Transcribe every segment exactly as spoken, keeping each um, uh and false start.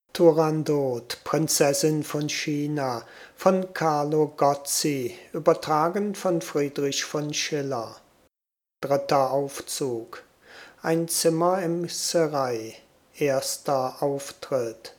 Turandot, Prinzessin von China, von Carlo Gozzi, übertragen von Friedrich von Schiller. Dritter Aufzug. Ein Zimmer im Serail. Erster Auftritt.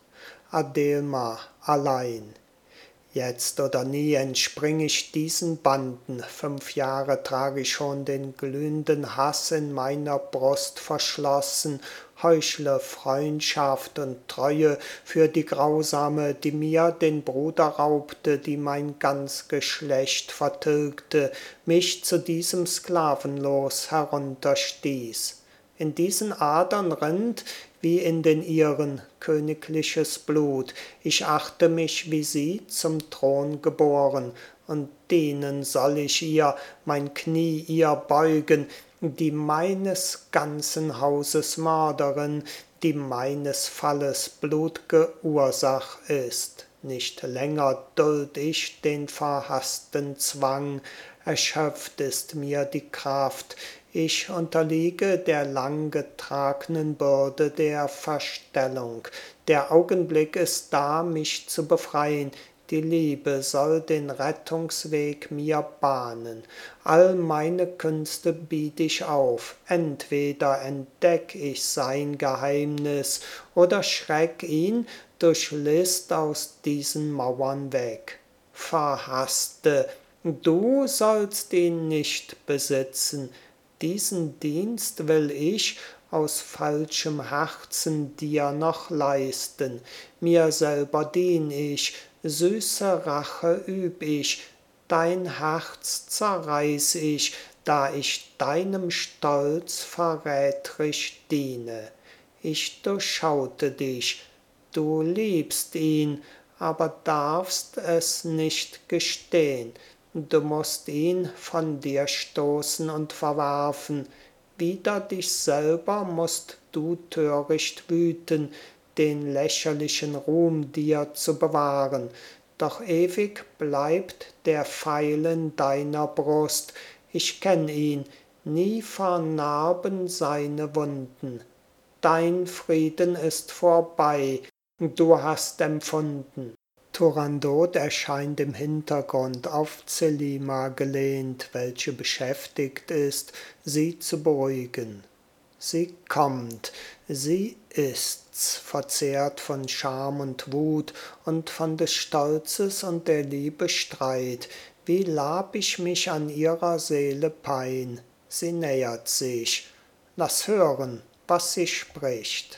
Adelma allein. Jetzt oder nie entspring ich diesen Banden. Fünf Jahre trag ich schon den glühenden Hass in meiner Brust verschlossen, heuchle Freundschaft und Treue für die Grausame, die mir den Bruder raubte, die mein ganz Geschlecht vertilgte, mich zu diesem Sklavenlos herunterstieß. In diesen Adern rinnt, wie in den ihren, königliches Blut. Ich achte mich wie sie zum Thron geboren, und dienen soll ich ihr, mein Knie ihr beugen, die meines ganzen Hauses Mörderin, die meines Falles blut'ge Ursach ist. Nicht länger duld ich den verhaßten Zwang, erschöpft ist mir die Kraft, ich unterliege der langgetragnen Bürde der Verstellung. Der Augenblick ist da, mich zu befreien, die Liebe soll den Rettungsweg mir bahnen. All meine Künste biet ich auf, entweder entdeck ich sein Geheimnis oder schreck ihn durch List aus diesen Mauern weg. Verhaßte, du sollst ihn nicht besitzen, diesen Dienst will ich aus falschem Herzen dir noch leisten. Mir selber dien ich, süße Rache üb ich, dein Herz zerreiß ich, da ich deinem Stolz verrätrisch diene. Ich durchschaute dich, du liebst ihn, aber darfst es nicht gestehn. Du musst ihn von dir stoßen und verwerfen, wider dich selber musst du töricht wüten, den lächerlichen Ruhm dir zu bewahren, doch ewig bleibt der Pfeil in deiner Brust, ich kenn ihn, nie vernarben seine Wunden. Dein Frieden ist vorbei, du hast empfunden. Turandot erscheint im Hintergrund auf Zelima gelehnt, welche beschäftigt ist, sie zu beruhigen. Sie kommt, sie ist's, verzehrt von Scham und Wut und von des Stolzes und der Liebe Streit. Wie lab ich mich an ihrer Seele Pein? Sie nähert sich. Lass hören, was sie spricht.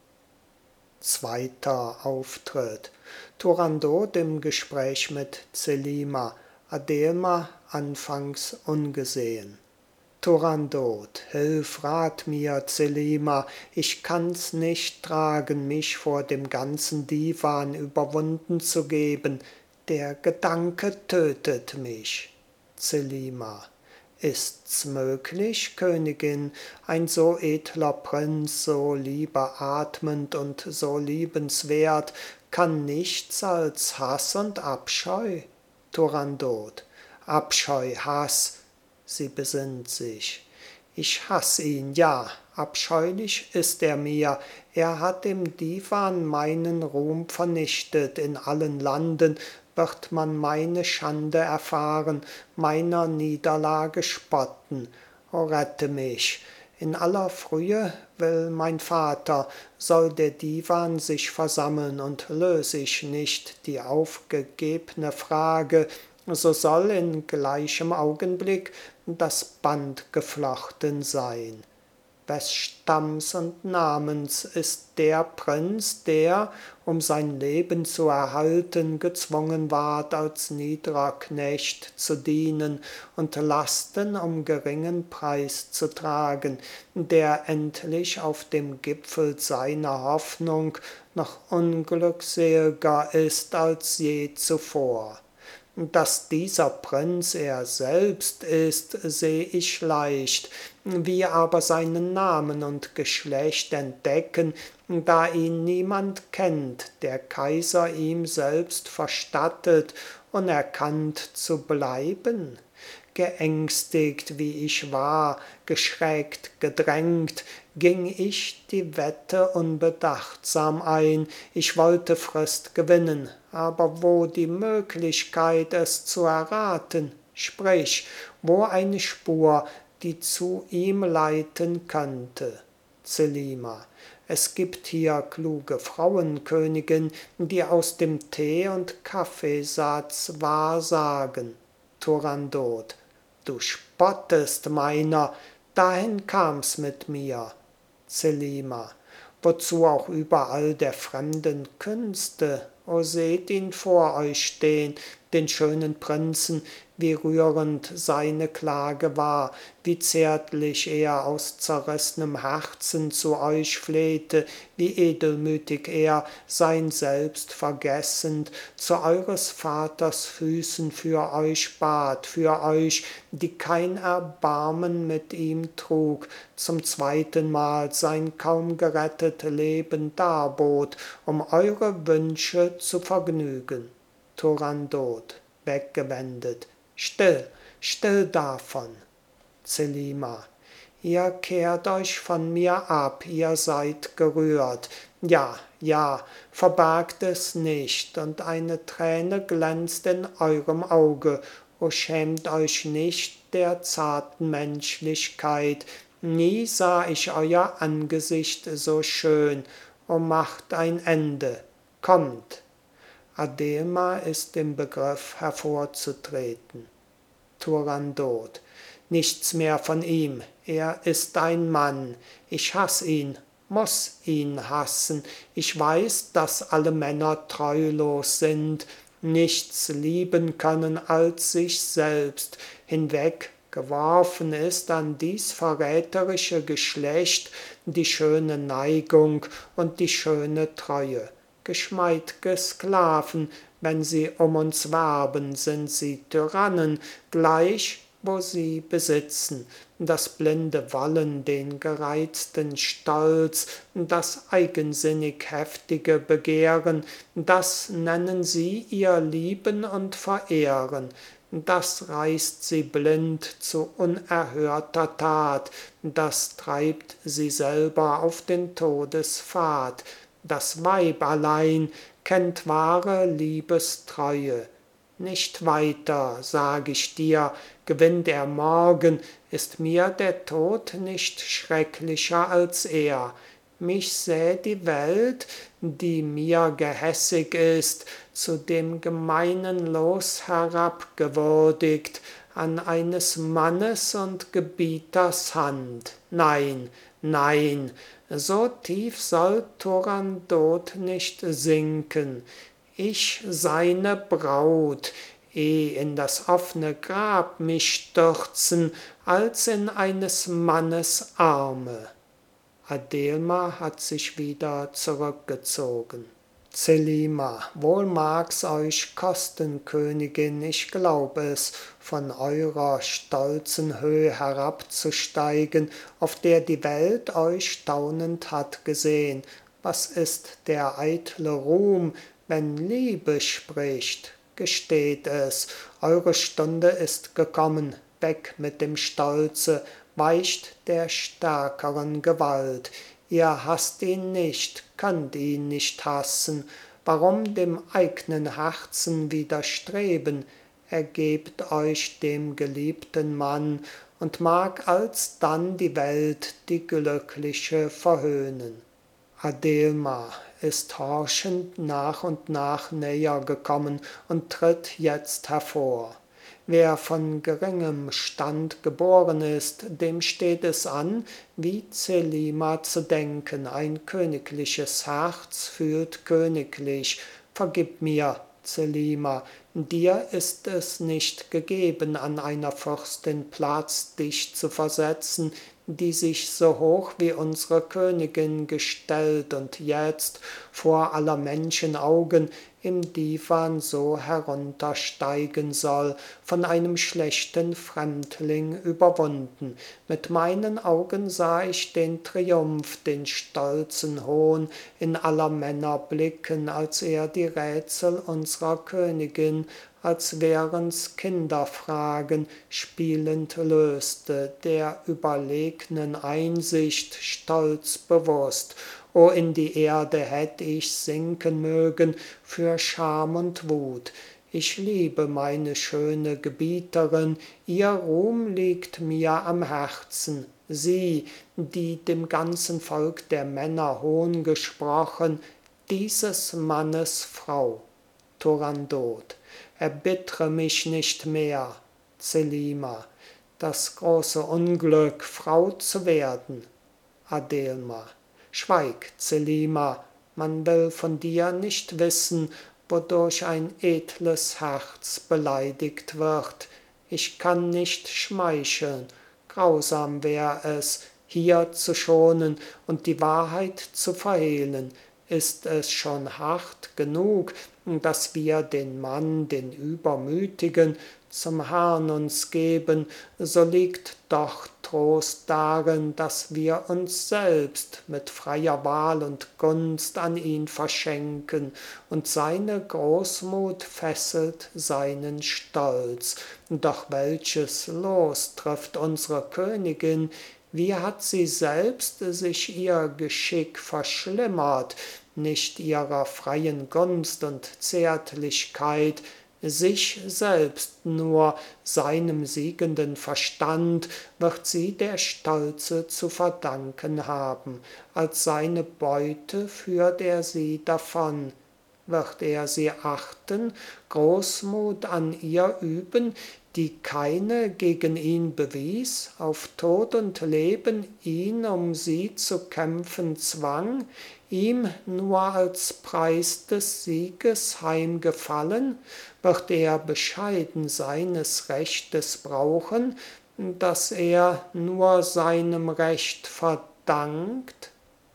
Zweiter Auftritt. Turandot im Gespräch mit Zelima, Adelma anfangs ungesehen. Turandot, hilf, rat mir, Zelima, ich kann's nicht tragen, mich vor dem ganzen Divan überwunden zu geben, der Gedanke tötet mich. Zelima, ist's möglich, Königin, ein so edler Prinz, so liebeatmend und so liebenswert, kann nichts als Hass und Abscheu? Turandot, Abscheu, Hass, sie besinnt sich. Ich hass ihn, ja, abscheulich ist er mir, er hat im Divan meinen Ruhm vernichtet, in allen Landen wird man meine Schande erfahren, meiner Niederlage spotten. O rette mich! In aller Frühe will mein Vater, soll der Divan sich versammeln, und lös ich nicht die aufgegebne Frage, so soll in gleichem Augenblick das Band geflochten sein. Wes Stamms und Namens ist der Prinz, der, um sein Leben zu erhalten, gezwungen ward, als niedrer Knecht zu dienen und Lasten um geringen Preis zu tragen, der endlich auf dem Gipfel seiner Hoffnung noch unglückselger ist als je zuvor? Dass dieser Prinz er selbst ist, seh ich leicht, wie aber seinen Namen und Geschlecht entdecken, da ihn niemand kennt, der Kaiser ihm selbst verstattet, unerkannt zu bleiben? geängstigt wie ich war, geschreckt, gedrängt, ging ich die Wette unbedachtsam ein, ich wollte Frist gewinnen, aber wo die Möglichkeit, es zu erraten? Sprich, wo eine Spur, die zu ihm leiten könnte? Zelima: Es gibt hier kluge Frauenkönigin, die aus dem Tee- und Kaffeesatz wahrsagen. Turandot: Du spottest meiner, dahin kam's mit mir. Zelima: Wozu auch überall der fremden Künste? O seht ihn vor euch stehn, den schönen Prinzen, wie rührend seine Klage war, wie zärtlich er aus zerrißnem Herzen zu euch flehte, wie edelmütig er, sein Selbst vergessend, zu eures Vaters Füßen für euch bat, für euch, die kein Erbarmen mit ihm trug, zum zweitenmal sein kaum gerettet Leben darbot, um eure Wünsche zu vergnügen. Turandot weggewendet: Still, still davon. Zelima: Ihr kehrt euch von mir ab, ihr seid gerührt. Ja, ja, verbergt es nicht, und eine Träne glänzt in eurem Auge. O schämt euch nicht der zarten Menschlichkeit, nie sah ich euer Angesicht so schön. O macht ein Ende, kommt. Adelma ist im Begriff hervorzutreten. Turandot: Nichts mehr von ihm, er ist ein Mann. Ich hass ihn, muß ihn hassen. Ich weiß, dass alle Männer treulos sind, nichts lieben können als sich selbst. Hinweg geworfen ist an dies verräterische Geschlecht die schöne Neigung und die schöne Treue. Geschmeid'ge Sklaven, wenn sie um uns werben, sind sie Tyrannen, gleich wo sie besitzen. Das blinde Wollen, den gereizten Stolz, das eigensinnig heftige Begehren, das nennen sie ihr Lieben und Verehren. Das reißt sie blind zu unerhörter Tat, das treibt sie selber auf den Todespfad. Das Weib allein kennt wahre Liebestreue. Nicht weiter, sag ich dir, gewinnt er morgen, ist mir der Tod nicht schrecklicher als er. Mich säh die Welt, die mir gehässig ist, zu dem gemeinen Los herabgewürdigt, an eines Mannes und Gebieters Hand. Nein, nein, so tief soll Turandot nicht sinken. Ich seine Braut, eh in das offne Grab mich stürzen, als in eines Mannes Arme. Adelma hat sich wieder zurückgezogen. Zelima: Wohl mag's euch kosten, Königin, ich glaub es, von eurer stolzen Höh herabzusteigen, auf der die Welt euch staunend hat gesehn. Was ist der eitle Ruhm, wenn Liebe spricht? Gesteht es, eure Stunde ist gekommen, weg mit dem Stolze, weicht der stärkeren Gewalt. Ihr hasst ihn nicht, könnt ihn nicht hassen. Warum dem eignen Herzen widerstreben? Ergebt euch dem geliebten Mann und mag alsdann die Welt die Glückliche verhöhnen. Adelma ist horchend nach und nach näher gekommen und tritt jetzt hervor. Wer von geringem Stand geboren ist, dem steht es an, wie Zelima zu denken. Ein königliches Herz fühlt königlich. Vergib mir, Zelima, dir ist es nicht gegeben, an einer Fürstin Platz dich zu versetzen, die sich so hoch wie unsere Königin gestellt und jetzt vor aller Menschen Augen im Divan so heruntersteigen soll, von einem schlechten Fremdling überwunden. Mit meinen Augen sah ich den Triumph, den stolzen Hohn in aller Männer Blicken, als er die Rätsel unserer Königin als wären's Kinderfragen, spielend löste, der überlegnen Einsicht stolz bewusst. O, in die Erde hätt ich sinken mögen für Scham und Wut. Ich liebe meine schöne Gebieterin, ihr Ruhm liegt mir am Herzen. Sie, die dem ganzen Volk der Männer Hohn gesprochen, dieses Mannes Frau. Turandot, erbittre mich nicht mehr. Zelima, das große Unglück, Frau zu werden. Adelma, schweig, Zelima, man will von dir nicht wissen, wodurch ein edles Herz beleidigt wird. Ich kann nicht schmeicheln, grausam wär es, hier zu schonen und die Wahrheit zu verhehlen. Ist es schon hart genug, dass wir den Mann, den Übermütigen, zum Herrn uns geben, so liegt doch Trost darin, dass wir uns selbst mit freier Wahl und Gunst an ihn verschenken, und seine Großmut fesselt seinen Stolz. Doch welches Los trifft unsere Königin? Wie hat sie selbst sich ihr Geschick verschlimmert, nicht ihrer freien Gunst und Zärtlichkeit, sich selbst nur, seinem siegenden Verstand, wird sie der Stolze zu verdanken haben, als seine Beute führt er sie davon. Wird er sie achten, Großmut an ihr üben, die keine gegen ihn bewies, auf Tod und Leben ihn um sie zu kämpfen zwang, ihm nur als Preis des Sieges heimgefallen, wird er bescheiden seines Rechtes brauchen, das er nur seinem Recht verdankt?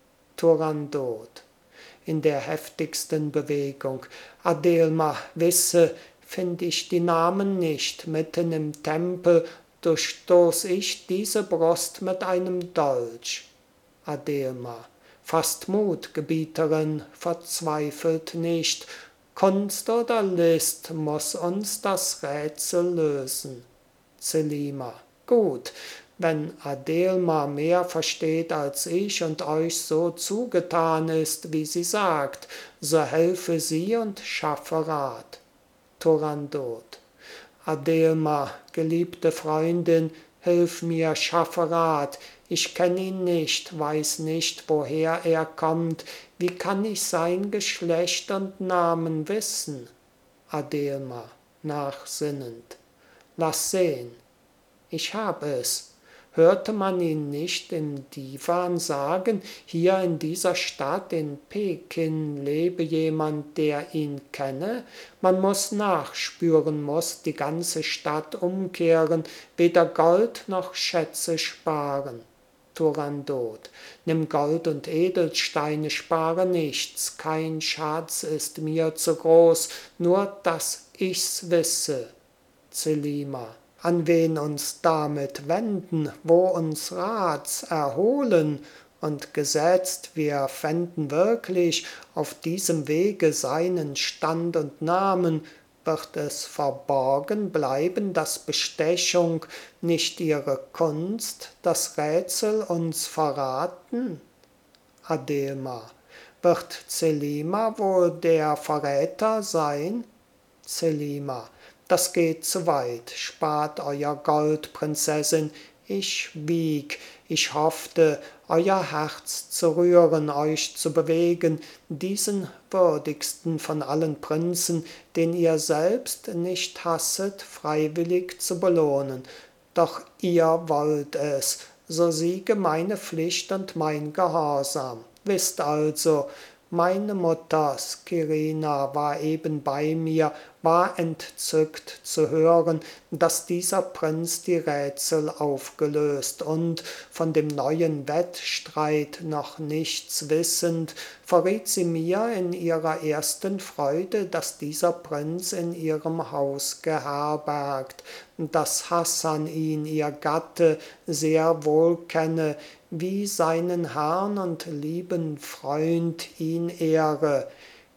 Turandot in der heftigsten Bewegung. Adelma, wisse, find ich die Namen nicht, mitten im Tempel durchstoß ich diese Brust mit einem Dolch. Adelma, fasst Mut, Gebieterin, verzweifelt nicht, Kunst oder List muß uns das Rätsel lösen. Zelima, gut, wenn Adelma mehr versteht als ich und euch so zugetan ist, wie sie sagt, so helfe sie und schaffe Rat. Turandot, Adelma, geliebte Freundin, hilf mir, schaffe Rat, ich kenn ihn nicht, weiß nicht, woher er kommt, wie kann ich sein Geschlecht und Namen wissen? Adelma, nachsinnend, lass sehn, ich hab es. Hörte man ihn nicht im Divan sagen, hier in dieser Stadt in Pekin lebe jemand, der ihn kenne? Man muß nachspüren, muß die ganze Stadt umkehren, weder Gold noch Schätze sparen. Turandot, nimm Gold und Edelsteine, spare nichts, kein Schatz ist mir zu groß, nur dass ich's wisse. Zelima, an wen uns damit wenden, wo uns Rats erholen, und gesetzt, wir fänden wirklich auf diesem Wege seinen Stand und Namen, wird es verborgen bleiben, dass Bestechung nicht ihre Kunst, das Rätsel uns verraten? Adelma, wird Zelima wohl der Verräter sein? Zelima, das geht zu weit, spart euer Gold, Prinzessin, ich wieg, ich hoffte, euer Herz zu rühren, euch zu bewegen, diesen würdigsten von allen Prinzen, den ihr selbst nicht hasset, freiwillig zu belohnen. Doch ihr wollt es, so siege meine Pflicht und mein Gehorsam. Wisst also, meine Mutter Skirina war eben bei mir, war entzückt zu hören, dass dieser Prinz die Rätsel aufgelöst und, von dem neuen Wettstreit noch nichts wissend, verriet sie mir in ihrer ersten Freude, dass dieser Prinz in ihrem Haus geherbergt, dass Hassan ihn, ihr Gatte, sehr wohl kenne, wie seinen Herrn und lieben Freund ihn ehre.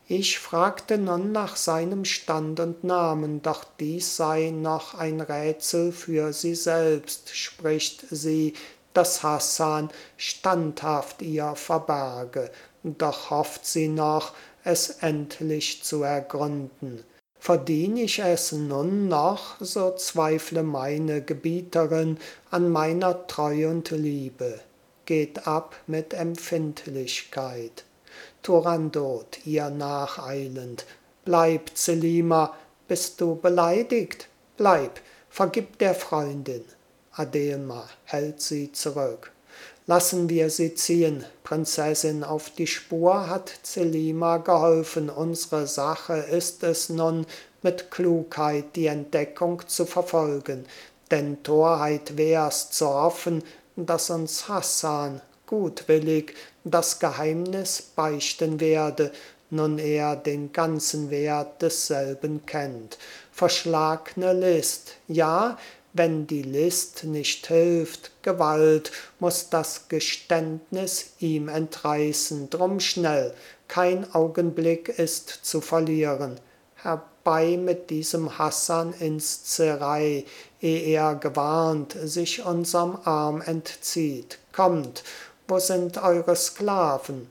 Ich fragte nun nach seinem Stand und Namen, doch dies sei noch ein Rätsel für sie selbst, spricht sie, dass Hassan standhaft ihr verberge, doch hofft sie noch, es endlich zu ergründen. Verdien ich es nun noch, so zweifle meine Gebieterin an meiner Treu und Liebe. Geht ab mit Empfindlichkeit. Turandot, ihr nacheilend. Bleib, Zelima, bist du beleidigt? Bleib, vergib der Freundin. Adelma hält sie zurück. Lassen wir sie ziehen, Prinzessin, auf die Spur hat Zelima geholfen. Unsere Sache ist es nun, mit Klugheit die Entdeckung zu verfolgen. Denn Torheit wär's zu hoffen, dass uns Hassan gutwillig das Geheimnis beichten werde, nun er den ganzen Wert desselben kennt. Verschlagne List, ja, wenn die List nicht hilft, Gewalt muß das Geständnis ihm entreißen, drum schnell, kein Augenblick ist zu verlieren. Herbei mit diesem Hassan ins Serail, eh er gewarnt sich unserm Arm entzieht. Kommt, wo sind eure Sklaven?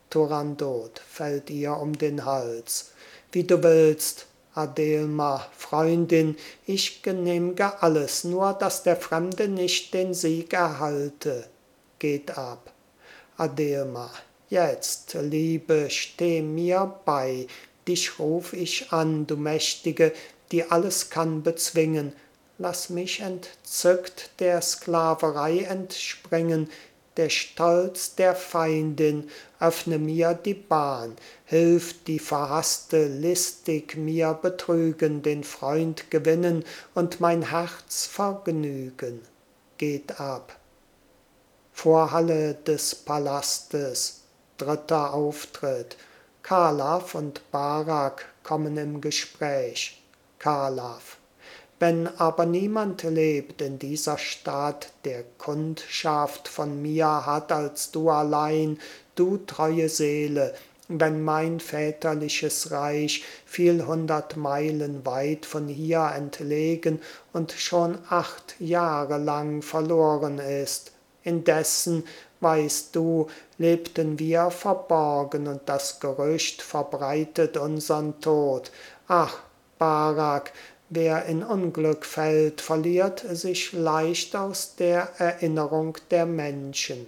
Turandot fällt ihr um den Hals. Wie du willst, Adelma, Freundin, ich genehmge alles, nur dass der Fremde nicht den Sieg erhalte. Geht ab. Adelma, jetzt, Liebe, steh mir bei, dich ruf ich an, du Mächtige, die alles kann bezwingen. Lass mich entzückt der Sklaverei entspringen, der Stolz der Feindin, öffne mir die Bahn, hilf die Verhasste listig mir betrügen, den Freund gewinnen und mein Herz vergnügen. Geht ab. Vorhalle des Palastes, dritter Auftritt. Kalav und Barak kommen im Gespräch. Kalav: Wenn aber niemand lebt in dieser Stadt, der Kundschaft von mir hat als du allein, du treue Seele, wenn mein väterliches Reich viel hundert Meilen weit von hier entlegen und schon acht Jahre lang verloren ist, indessen, weißt du, lebten wir verborgen und das Gerücht verbreitet unsern Tod. Ach, Barak, wer in Unglück fällt, verliert sich leicht aus der Erinnerung der Menschen.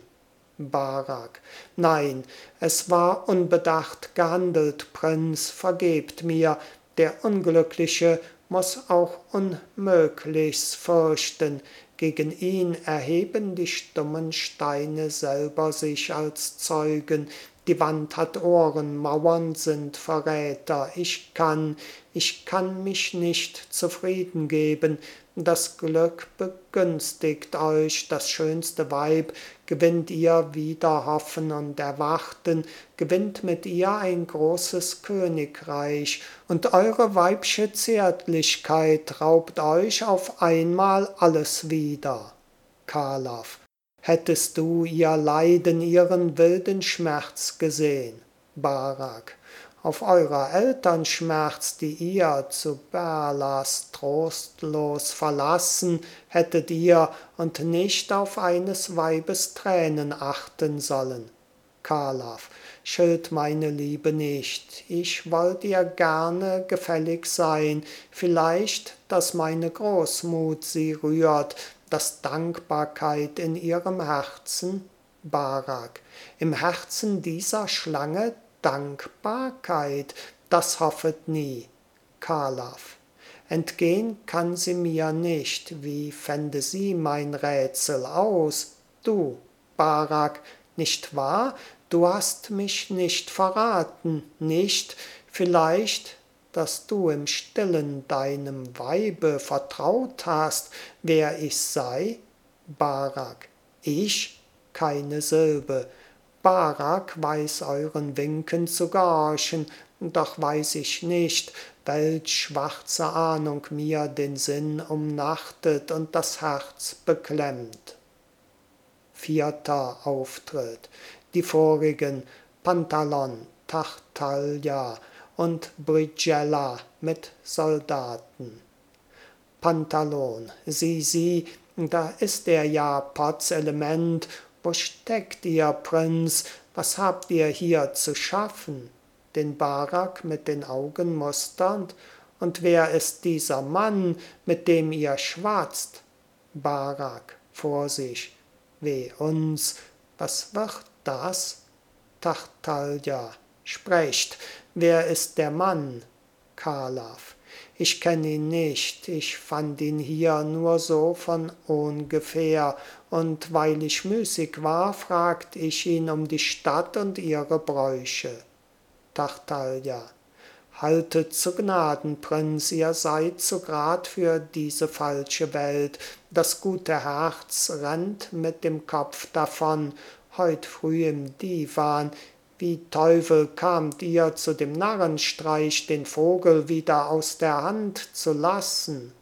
Barak: Nein, es war unbedacht gehandelt, Prinz, vergebt mir, der Unglückliche muß auch Unmöglichs fürchten, gegen ihn erheben die stummen Steine selber sich als Zeugen, die Wand hat Ohren, Mauern sind Verräter, ich kann, ich kann mich nicht zufrieden geben, das Glück begünstigt euch, das schönste Weib gewinnt ihr wieder Hoffen und Erwarten, gewinnt mit ihr ein großes Königreich, und eure weibsche Zärtlichkeit raubt euch auf einmal alles wieder. Kalav: Hättest du ihr Leiden, ihren wilden Schmerz gesehn? Barak: Auf eurer Eltern Schmerz, die ihr zu Berlas trostlos verlassen, hättet ihr und nicht auf eines Weibes Tränen achten sollen. Kalav: Schilt meine Liebe nicht, ich wollt ihr gerne gefällig sein, vielleicht, dass meine Großmut sie rührt, dass Dankbarkeit in ihrem Herzen. Barak: Im Herzen dieser Schlange Dankbarkeit, das hoffet nie. Kalav: Entgehn kann sie mir nicht, wie fände sie mein Rätsel aus? Du, Barak, nicht wahr? Du hast mich nicht verraten, nicht, vielleicht, dass du im Stillen deinem Weibe vertraut hast, wer ich sei? Barak: Ich? Keine Silbe. Barak weiß euren Winken zu gehorchen, doch weiß ich nicht, welch schwarze Ahnung mir den Sinn umnachtet und das Herz beklemmt. Vierter Auftritt. Die vorigen, Pantalon, Tartaglia, und Brighella mit Soldaten. Pantalon, sieh, sieh, da ist er ja, Potz Element. Wo steckt ihr, Prinz? Was habt ihr hier zu schaffen? Den Barak mit den Augen musternd. Und wer ist dieser Mann, mit dem ihr schwatzt? Barak vor sich. Weh uns, was wird das? Tartaglia, sprecht, wer ist der Mann? Khalaf, ich kenn ihn nicht, ich fand ihn hier nur so von ohngefähr, und weil ich müßig war, fragt ich ihn um die Stadt und ihre Bräuche. Tartaglia, haltet zu Gnaden, Prinz, ihr seid zu grad für diese falsche Welt. Das gute Herz rennt mit dem Kopf davon. Heut früh im Divan, wie Teufel kamt ihr zu dem Narrenstreich, den Vogel wieder aus der Hand zu lassen?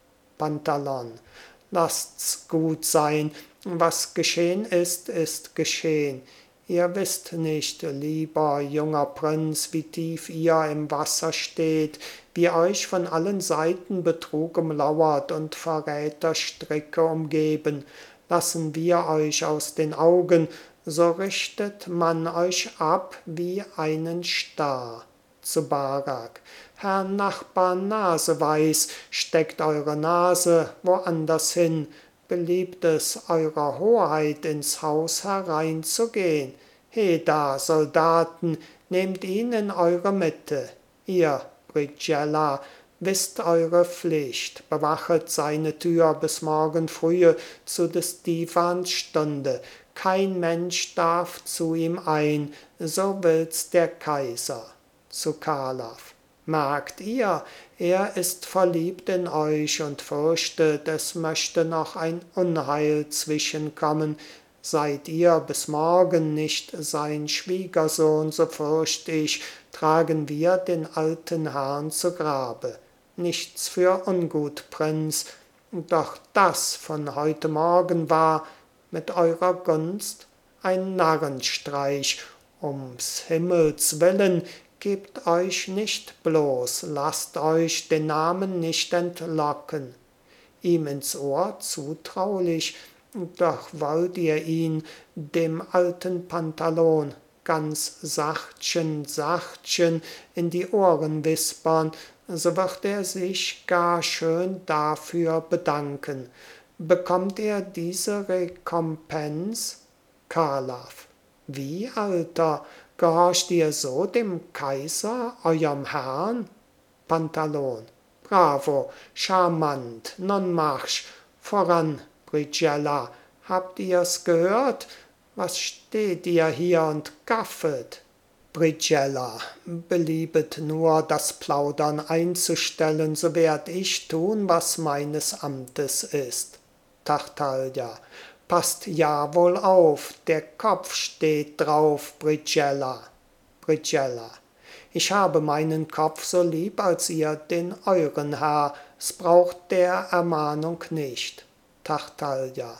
Pantalon, lasst's gut sein, was geschehn ist, ist geschehn. Ihr wisst nicht, lieber junger Prinz, wie tief ihr im Wasser steht, wie euch von allen Seiten Betrug umlauert und Verräterstricke umgeben. Lassen wir euch aus den Augen, so richtet man euch ab wie einen Star. Zu Barak, Herr Nachbar Naseweiß, steckt eure Nase woanders hin, beliebt es eurer Hoheit ins Haus hereinzugehen. Heda, Soldaten, nehmt ihn in eure Mitte. Ihr, Brighella, wisst eure Pflicht, bewachet seine Tür bis morgen frühe zu des Divans Stunde. Kein Mensch darf zu ihm ein, so will's der Kaiser. Zu Khalaf, merkt ihr, er ist verliebt in euch und fürchtet, es möchte noch ein Unheil zwischenkommen. Seid ihr bis morgen nicht sein Schwiegersohn, so fürcht ich, tragen wir den alten Herrn zu Grabe. Nichts für ungut, Prinz, doch das von heute Morgen war mit eurer Gunst ein Narrenstreich. Ums Himmels willen, gebt euch nicht bloß, lasst euch den Namen nicht entlocken. Ihm ins Ohr zutraulich, doch wollt ihr ihn, dem alten Pantalon, ganz sachtchen, sachtchen in die Ohren wispern, so wird er sich gar schön dafür bedanken. Bekommt er diese Rekompense? Khalaf, wie, Alter, gehorcht ihr so dem Kaiser, eurem Herrn? Pantalon, bravo, charmant, nun marsch, voran, Brighella, habt ihr's gehört? Was steht ihr hier und gaffet? Brighella, beliebet nur, das Plaudern einzustellen, so werd ich tun, was meines Amtes ist. Tartaglia, passt ja wohl auf, der Kopf steht drauf, Brighella. Brighella, ich habe meinen Kopf so lieb als ihr den euren, Herr, es braucht der Ermahnung nicht. Tartaglia,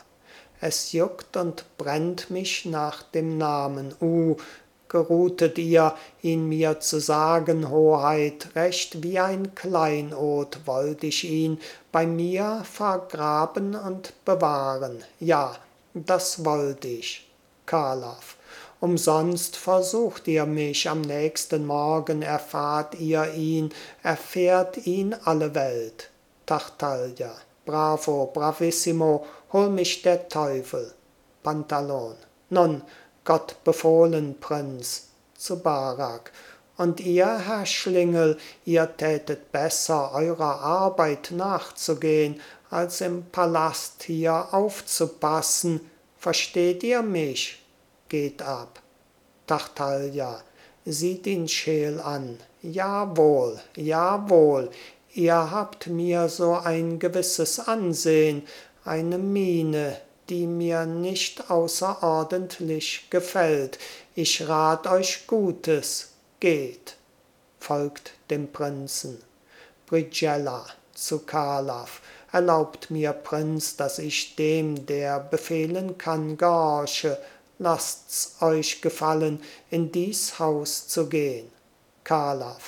es juckt und brennt mich nach dem Namen, uh, geruhtet ihr, ihn mir zu sagen, Hoheit, recht wie ein Kleinod wollt ich ihn bei mir vergraben und bewahren, ja, das wollt ich. Khalaf, umsonst versucht ihr mich, am nächsten Morgen erfahrt ihr ihn, erfährt ihn alle Welt. Tartaglia, bravo, bravissimo, hol mich der Teufel. Pantalon, nun, Gott befohlen, Prinz, zu Barak. Und ihr, Herr Schlingel, ihr tätet besser, eurer Arbeit nachzugehen, als im Palast hier aufzupassen. Versteht ihr mich? Geht ab. Tartaglia, sieht ihn scheel an. Jawohl, jawohl, ihr habt mir so ein gewisses Ansehen, eine Miene, die mir nicht außerordentlich gefällt. Ich rat euch Gutes, geht. Folgt dem Prinzen. Brighella zu Khalaf, erlaubt mir, Prinz, dass ich dem, der befehlen kann, gehorche. Lasst's euch gefallen, in dies Haus zu gehn. Khalaf,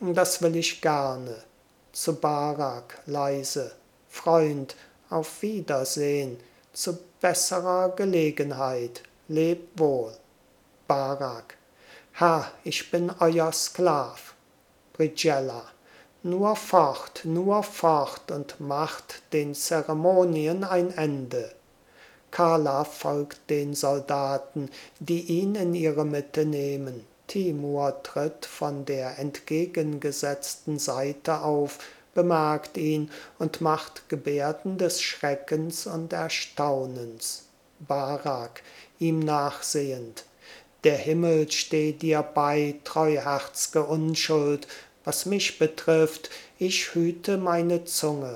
das will ich gerne. Zu Barak leise, Freund, auf Wiedersehen, zu besserer Gelegenheit, leb wohl. Barak: Herr, ich bin euer Sklav. Brighella: Nur fort, nur fort und macht den Zeremonien ein Ende. Kala folgt den Soldaten, die ihn in ihre Mitte nehmen. Timur tritt von der entgegengesetzten Seite auf, bemerkt ihn und macht Gebärden des Schreckens und Erstaunens. Barak, ihm nachsehend: Der Himmel steh dir bei, treuherzge Unschuld, was mich betrifft, ich hüte meine Zunge.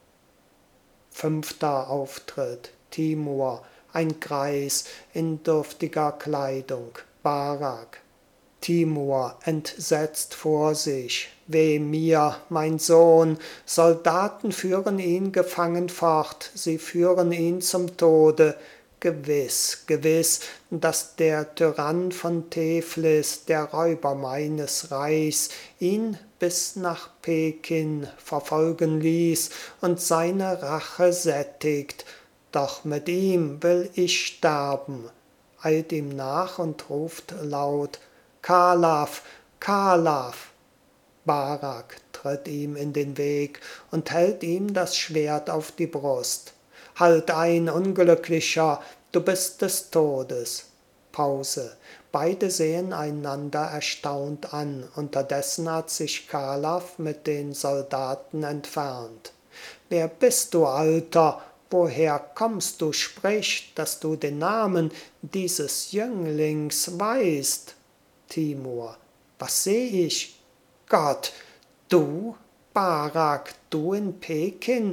Fünfter Auftritt. Timur, ein Greis in dürftiger Kleidung. Barak: Timur, entsetzt vor sich: Weh mir, mein Sohn, Soldaten führen ihn gefangen fort, sie führen ihn zum Tode. Gewiss, gewiss, dass der Tyrann von Teflis, der Räuber meines Reichs, ihn bis nach Pekin verfolgen ließ und seine Rache sättigt. Doch mit ihm will ich sterben. Eilt ihm nach und ruft laut: Kalav, Kalav! Barak tritt ihm in den Weg und hält ihm das Schwert auf die Brust. Halt ein, Unglücklicher, du bist des Todes. Pause. Beide sehen einander erstaunt an. Unterdessen hat sich Kalav mit den Soldaten entfernt. Wer bist du, Alter? Woher kommst du? Sprich, dass du den Namen dieses Jünglings weißt. Timur: Was seh ich? Gott, du, Barak, du in Pekin,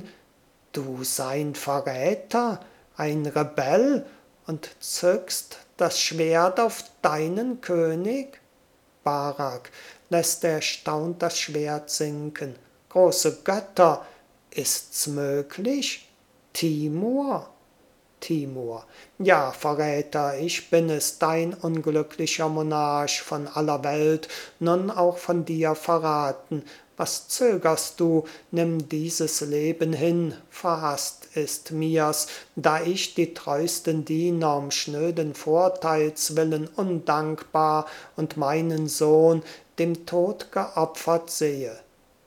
du sein Verräter, ein Rebell, und zückst das Schwert auf deinen König? Barak lässt erstaunt das Schwert sinken. Große Götter, ist's möglich? Timur? Timur: Ja, Verräter, ich bin es, dein unglücklicher Monarch, von aller Welt, nun auch von dir verraten. Was zögerst du? Nimm dieses Leben hin, verhasst ist mir's, da ich die treusten Diener um schnöden Vorteils willen undankbar und meinen Sohn dem Tod geopfert sehe.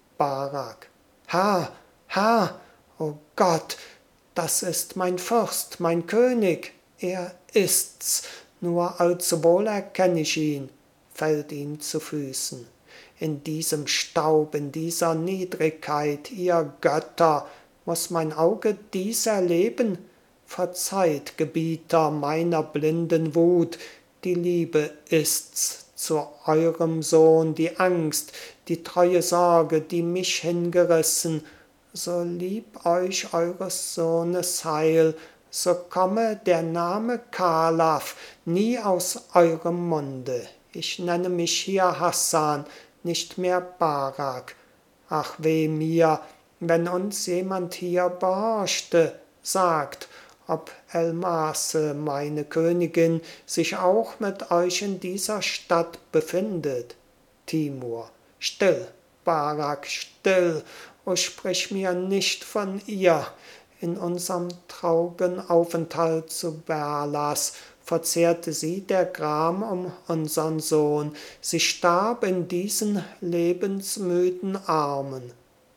Barak: Herr, Herr, o Gott, das ist mein Fürst, mein König, er ist's, nur allzu wohl erkenn ich ihn, fällt ihm zu Füßen. In diesem Staub, in dieser Niedrigkeit, ihr Götter, muß mein Auge dies erleben? Verzeiht, Gebieter meiner blinden Wut, die Liebe ist's zu eurem Sohn, die Angst, die treue Sorge, die mich hingerissen. So lieb euch eures Sohnes Heil, so komme der Name Kalav nie aus eurem Munde. Ich nenne mich hier Hassan, nicht mehr Barak. Ach weh mir, wenn uns jemand hier behorchte, sagt, ob Elmase, meine Königin, sich auch mit euch in dieser Stadt befindet. Timur: Still, Barak, still, o sprich mir nicht von ihr. In unserem traur'gen Aufenthalt zu Berlas verzehrte sie der Gram um unsern Sohn. Sie starb in diesen lebensmüden Armen.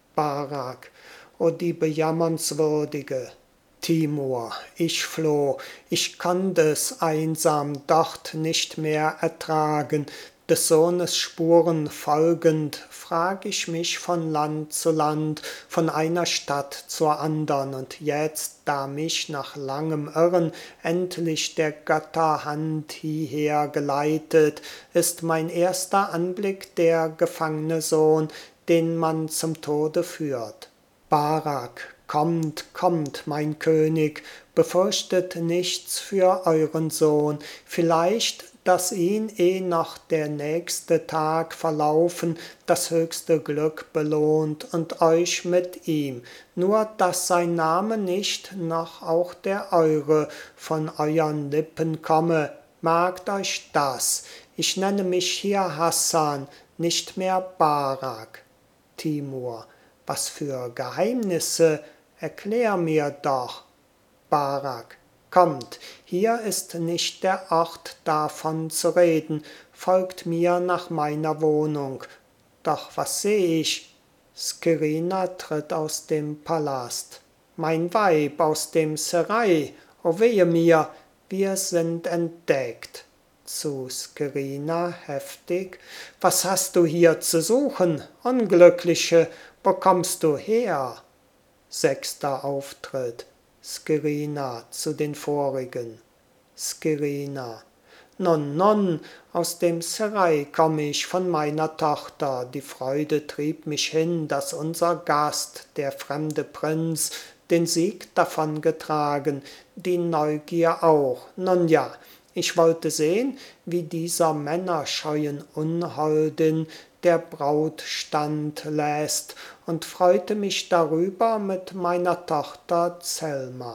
Barak: O die bejammernswürdige! Timur: Ich floh, ich konnt es einsam dort nicht mehr ertragen. Des Sohnes Spuren folgend, frag ich mich von Land zu Land, von einer Stadt zur andern, und jetzt, da mich nach langem Irren endlich der Götter Hand hieher geleitet, ist mein erster Anblick der gefangene Sohn, den man zum Tode führt. Barak: Kommt, kommt, mein König, befürchtet nichts für euren Sohn, vielleicht, dass ihn, eh noch der nächste Tag verlaufen, das höchste Glück belohnt und euch mit ihm, nur dass sein Name nicht, noch auch der eure, von euren Lippen komme. Merkt euch das, ich nenne mich hier Hassan, nicht mehr Barak. Timur: Was für Geheimnisse, erklär mir doch. Barak: Kommt, hier ist nicht der Ort, davon zu reden, folgt mir nach meiner Wohnung. Doch was seh ich? Skirina tritt aus dem Palast. Mein Weib aus dem Serail, o wehe mir, wir sind entdeckt. Zu Skirina heftig: Was hast du hier zu suchen, Unglückliche, wo kommst du her? Sechster Auftritt. Skirina zu den vorigen. Skirina: Nun, nun, aus dem Serail komm ich von meiner Tochter, die Freude trieb mich hin, dass unser Gast, der fremde Prinz, den Sieg davongetragen, die Neugier auch. Nun ja, ich wollte sehn, wie dieser männerscheuen Unholdin der Braut stand lässt, und freute mich darüber mit meiner Tochter Zelma.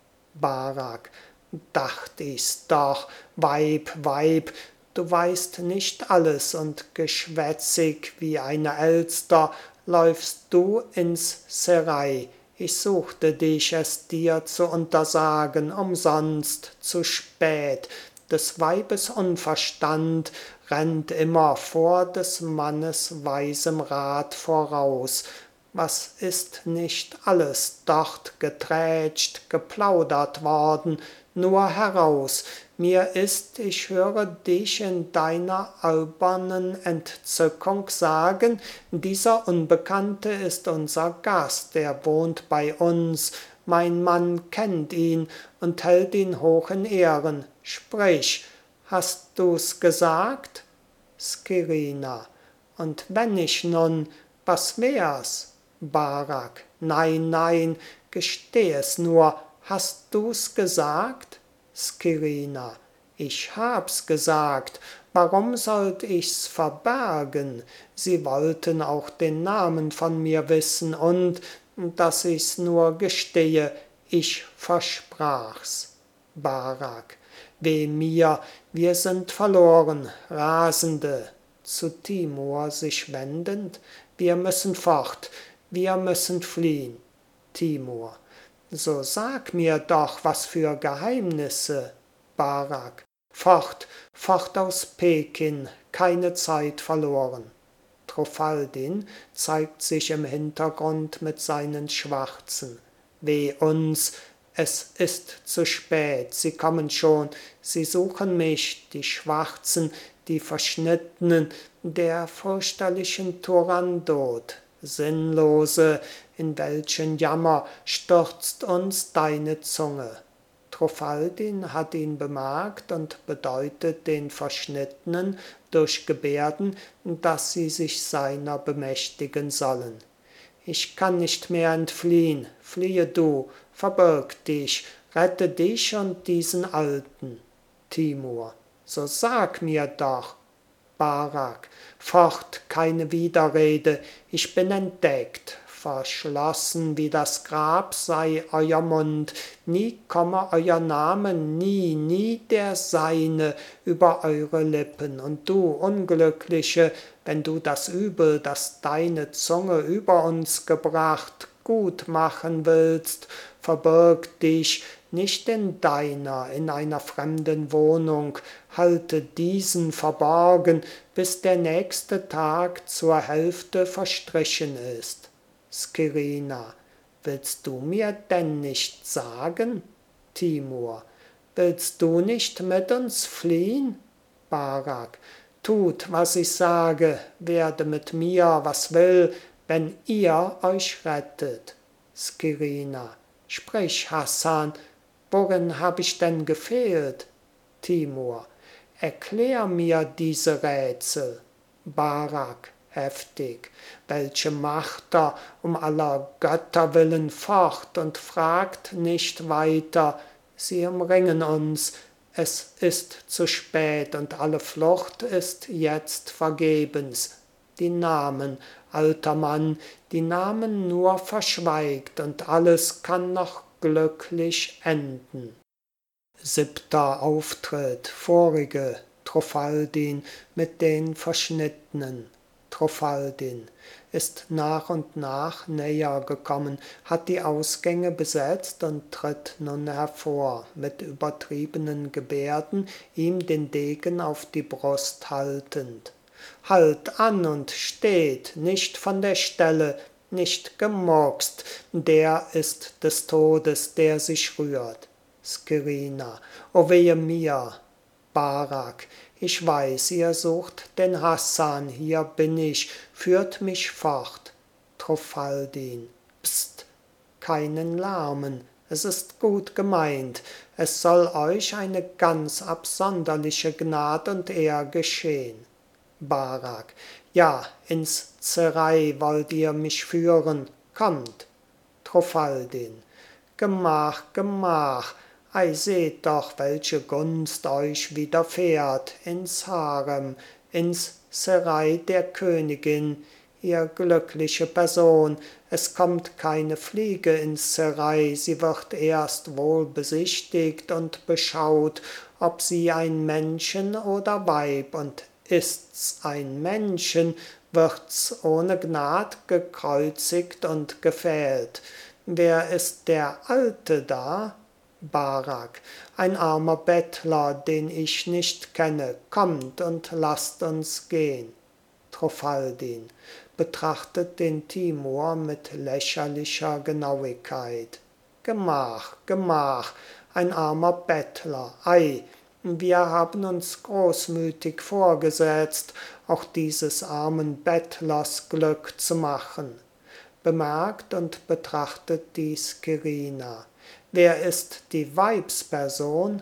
Barak: Dacht ich's doch, Weib, Weib, du weißt nicht alles, und geschwätzig wie eine Elster läufst du ins Serail. Ich suchte dich, es dir zu untersagen, umsonst, zu spät. Des Weibes Unverstand rennt immer vor des Mannes weisem Rat voraus. Was ist nicht alles dort geträtscht, geplaudert worden, nur heraus. Mir ist, ich höre dich in deiner albernen Entzückung sagen, dieser Unbekannte ist unser Gast, er wohnt bei uns, mein Mann kennt ihn und hält ihn hoch in Ehren. Sprich, hast du's gesagt? Skirina: Und wenn ich nun, was wär's? Barak: Nein, nein, gesteh es nur, hast du's gesagt? Skirina: Ich hab's gesagt, warum sollt ich's verbergen? Sie wollten auch den Namen von mir wissen und, dass ich's nur gestehe, ich versprach's. Barak: Weh mir, wir sind verloren, Rasende. Zu Timur sich wendend: Wir müssen fort, wir müssen fliehen. Timur: So sag mir doch, was für Geheimnisse. Barak: Fort, fort aus Pekin, keine Zeit verloren. Truffaldin zeigt sich im Hintergrund mit seinen Schwarzen. Weh uns, es ist zu spät, sie kommen schon, sie suchen mich, die Schwarzen, die Verschnittenen, der fürchterlichen Turandot. Sinnlose, in welchen Jammer stürzt uns deine Zunge. Truffaldin hat ihn bemerkt und bedeutet den Verschnittenen durch Gebärden, dass sie sich seiner bemächtigen sollen. Ich kann nicht mehr entfliehen, fliehe du, verbirg dich, rette dich und diesen Alten. Timur: So sag mir doch. Barak: Fort, keine Widerrede, ich bin entdeckt. Verschlossen wie das Grab sei euer Mund, nie komme euer Name, nie, nie der seine über eure Lippen. Und du, Unglückliche, wenn du das Übel, das deine Zunge über uns gebracht, gut machen willst, verbirg dich nicht in deiner, in einer fremden Wohnung, halte diesen verborgen, bis der nächste Tag zur Hälfte verstrichen ist. Skirina: Willst du mir denn nicht sagen? Timur: Willst du nicht mit uns fliehen? Barak: Tut, was ich sage, werde mit mir, was will, wenn ihr euch rettet. Skirina: Sprich, Hassan, worin hab ich denn gefehlt? Timur: Erklär mir diese Rätsel. Barak heftig: Welche Marter, um aller Götter willen fort und fragt nicht weiter, sie umringen uns, es ist zu spät und alle Flucht ist jetzt vergebens. Die Namen, alter Mann, die Namen nur verschweigt und alles kann noch glücklich enden. Siebter Auftritt, vorige, Truffaldin mit den Verschnittenen. Truffaldin ist nach und nach näher gekommen, hat die Ausgänge besetzt und tritt nun hervor, mit übertriebenen Gebärden ihm den Degen auf die Brust haltend. Halt an und steht, nicht von der Stelle, nicht gemurkst, der ist des Todes, der sich rührt. Skirina, o wehe mir! Barak, ich weiß, ihr sucht den Hassan, hier bin ich, führt mich fort. Truffaldin, pst, keinen Lärmen, es ist gut gemeint, es soll euch eine ganz absonderliche Gnad und Ehr geschehn. Barak, ja, ins Serail wollt ihr mich führen, kommt. Truffaldin, Gemach, Gemach, ei seht doch, welche Gunst euch widerfährt, ins Harem, ins Serail der Königin, ihr glückliche Person, es kommt keine Fliege ins Serail, sie wird erst wohl besichtigt und beschaut, ob sie ein Männchen oder Weib, und ist's ein Männchen, wird's ohne Gnad gekreuzigt und gefählt. Wer ist der Alte da? Barak, ein armer Bettler, den ich nicht kenne, kommt und lasst uns gehen. Truffaldin betrachtet den Timur mit lächerlicher Genauigkeit. Gemach, Gemach, ein armer Bettler, ei, wir haben uns großmütig vorgesetzt, auch dieses armen Bettlers Glück zu machen. Bemerkt und betrachtet die Skirina. Wer ist die Weibsperson?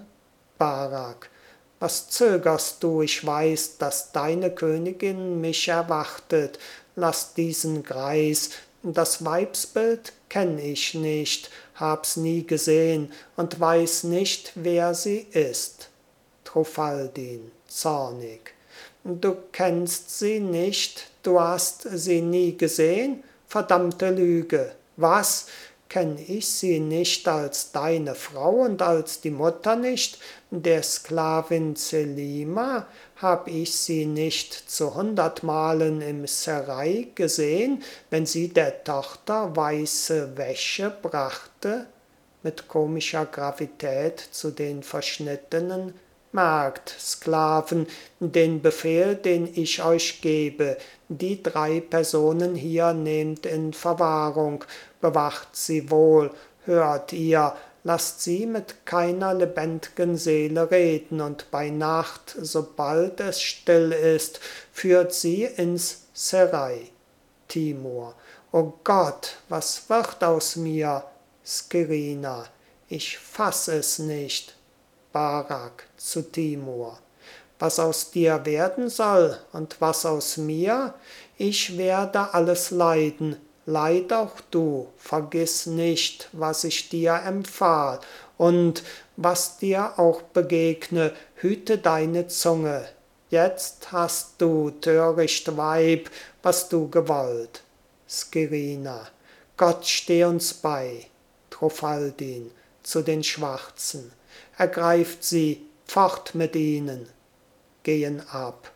Barak, was zögerst du? Ich weiß, dass deine Königin mich erwartet. Lass diesen Greis, das Weibsbild kenn ich nicht, hab's nie gesehen und weiß nicht, wer sie ist. Truffaldin, zornig, du kennst sie nicht, du hast sie nie gesehen? Verdammte Lüge! Was? Kenn ich sie nicht als deine Frau und als die Mutter nicht, der Sklavin Zelima? Hab ich sie nicht zu hundert Malen im Serail gesehen, wenn sie der Tochter weiße Wäsche brachte? Mit komischer Gravität zu den Verschnittenen: Merkt, Sklaven, den Befehl, den ich euch gebe, die drei Personen hier nehmt in Verwahrung, bewacht sie wohl, hört ihr, lasst sie mit keiner lebendgen Seele reden, und bei Nacht, sobald es still ist, führt sie ins Serail. Timur, o Gott, was wird aus mir? Skirina, ich fass es nicht. Barak zu Timur, was aus dir werden soll und was aus mir? Ich werde alles leiden, leid auch du, vergiss nicht, was ich dir empfahl, und was dir auch begegne, hüte deine Zunge. Jetzt hast du, töricht Weib, was du gewollt. Skirina, Gott steh uns bei. Truffaldin zu den Schwarzen, ergreift sie, fort mit ihnen, gehen ab.